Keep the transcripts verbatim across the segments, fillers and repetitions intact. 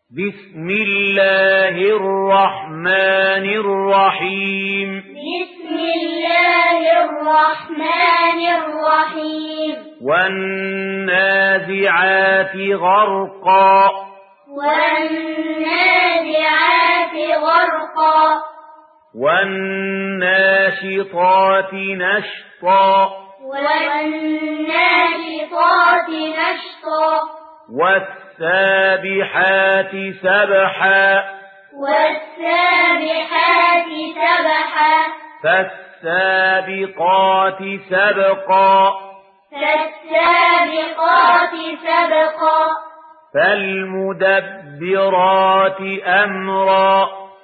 بسم الله الرحمن الرحيم بسم الله الرحمن الرحيم والنازعات غرقا والنازعات غرقا والناشطات نشطا والناشطات نشطا والسابحات سبحا والسابحات سبحا فالسابقات سبقا فالسابقات سبقا فالمدبرات أمرا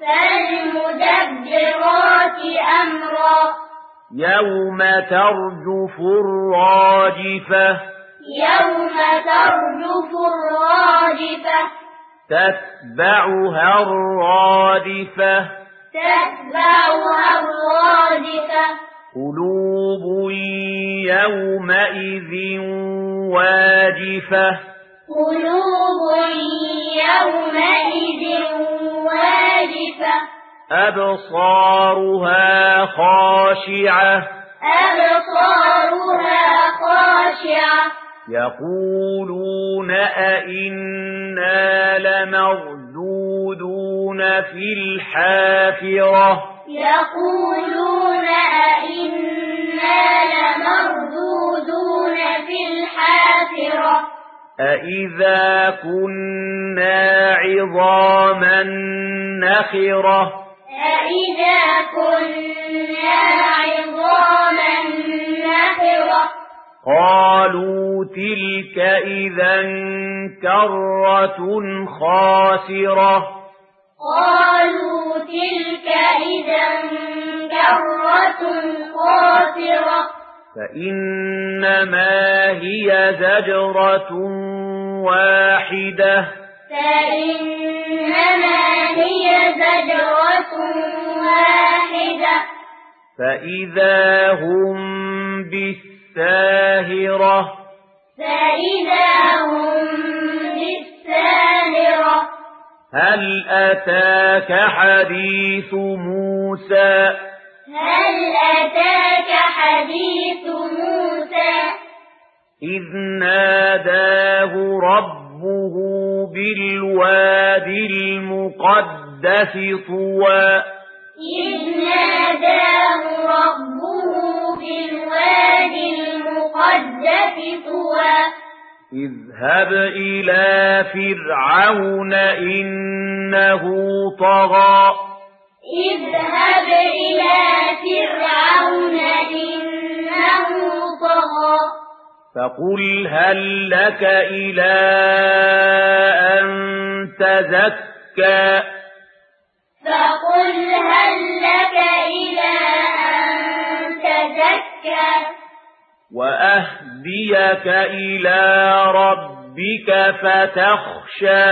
فالمدبرات أمرا يوم ترجف الراجفة يوم ترجف الراجفة تتبعها الرادفة تتبعها الرادفة قلوب يومئذ واجفة قلوب يومئذ واجفة أبصارها خاشعة أبصارها خاشعة يقولون أئنا لمردودون في الحافرة يقولون أئنا لمردودون في الحافرة أئذا كنا عظاما نخرة أئذا كنا عظاما نخرة قالوا تلك إذا كرة خاسرة قالوا تلك إذا كرة خاسرة فإنما هي زجرة واحدة فإنما هي زجرة واحدة فإذا هم بالساهرة فإذا هم بالساهرة هل أتاك حديث موسى هل أتاك حديث موسى إذ ناداه ربه بالوادي المقدس طوى إذ ناداه ربه بالوادي المقدس طوى اذهب إلى فرعون إنه طغى اذهب إلى فرعون إنه طغى فقل هل لك إلى أن تزكى فقل هل لك إلى أن تزكى وأهديك إلى ربك فتخشى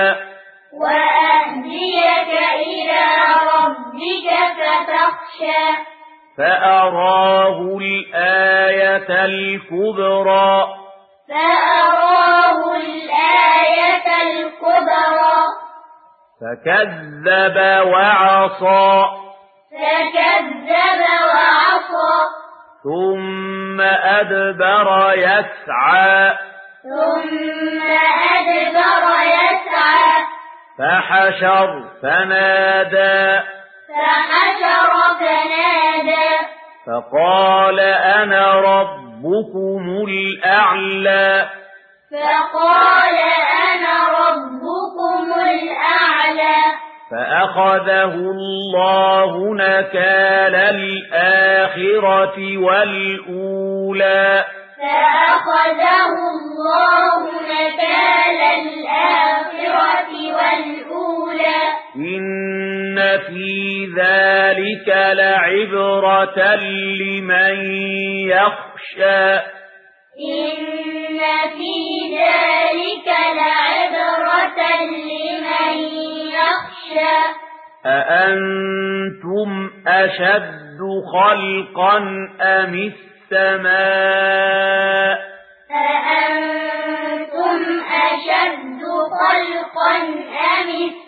وأهديك إلى ربك فتخشى فأراه الآية الكبرى فأراه الآية الكبرى فكذب وعصى فكذب وعصى ثم أدبر يسعى ثم أدبر يسعى فحشر فنادى فحشر فنادى فقال أنا ربكم الأعلى فقال أنا ربكم الأعلى فأخذه الله نكال الآخرة والأولى فأخذه الله نكال الآخرة والأولى إن في ذلك لعبرة لمن يخشى إن في ذلك لعبرة لمن يخشى أأنتم أشد خلقا أم السماء أأنتم أشد خلقا أم السماء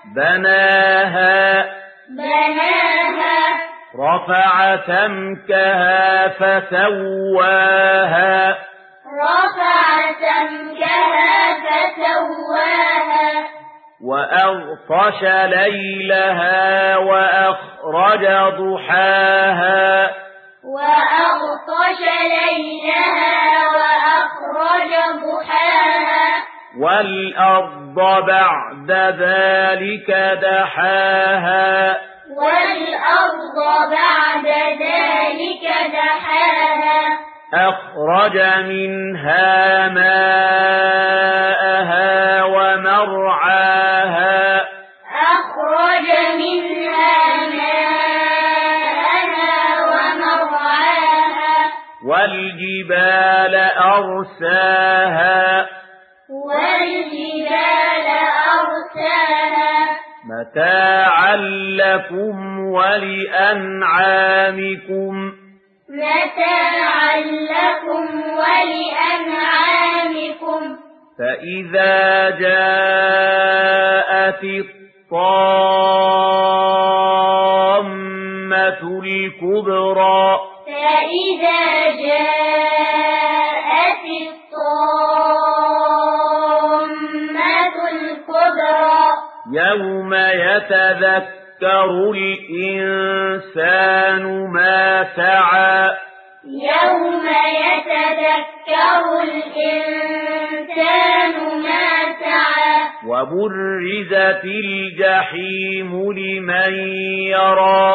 بناها بناها رفع سمكها فسواها رفع سمكها فسواها وأغطش ليلها وأخرج ضحاها وأغطش ليلها وأخرج ضحاها والأرض بعد ذلك دحاها والأرض بعد ذلك دحاها أخرج منها ماءها ومرعاها أخرج منها ماءها ومرعاها والجبال أرساها والجبال أرساها متاعا لكم ولأنعامكم متاعا لكم ولأنعامكم فإذا جاءت الطامة الكبرى فإذا جاءت الطامة الكبرى يوم يتذكر الإنسان ما سعى يوم يتذكر الإنسان ما سعى وبرزت الجحيم لمن يرى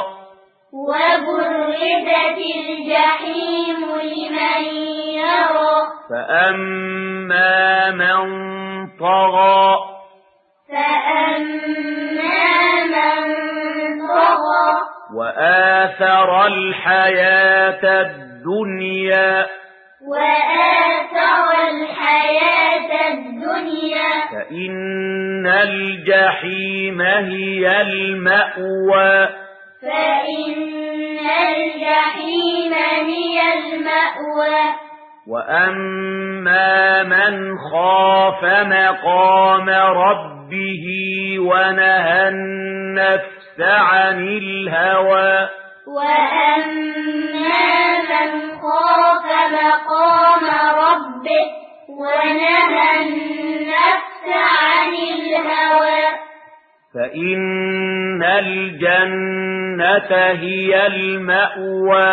وبرزت الجحيم لمن يرى فأما من طغى فأما من طغى وآثر الحياة الدنيا وآثر الحياة الدنيا فإن الجحيم هي المأوى فإن الجحيم هي المأوى وأما من خاف مقام ربه ونهى النفس عن الهوى وأما من خاف مقام ربه ونهى النفس عن الهوى فإن الجنة هي المأوى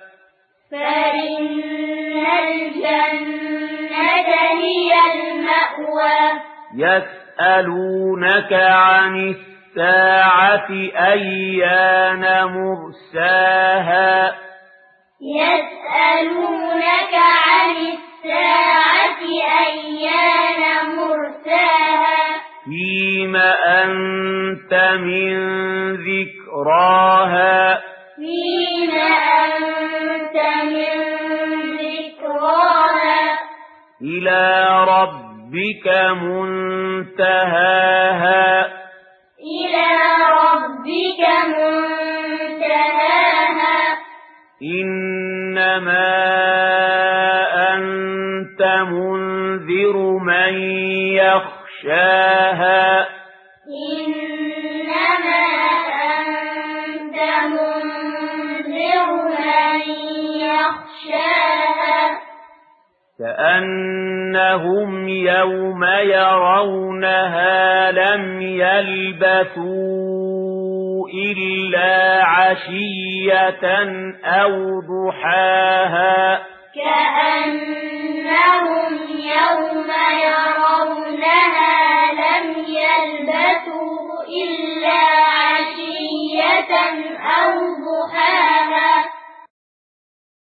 فإن الجنة هي المأوى يسألونك عن الساعة أيان مرساها يسألونك عن الساعة أيان مرساها فيم أنت من ذكراها فيم أنت من ذكراها إلى ربك منتهاها إلى ربك منتهاها إنما أنت منذر من يخشاها إنما أنت منذر من يخشاها كأنهم يوم يرونها لم يلبثوا إلا عشية أو ضحاها كأنهم يوم يرونها لم يلبثوا إلا عشية أو ضحاها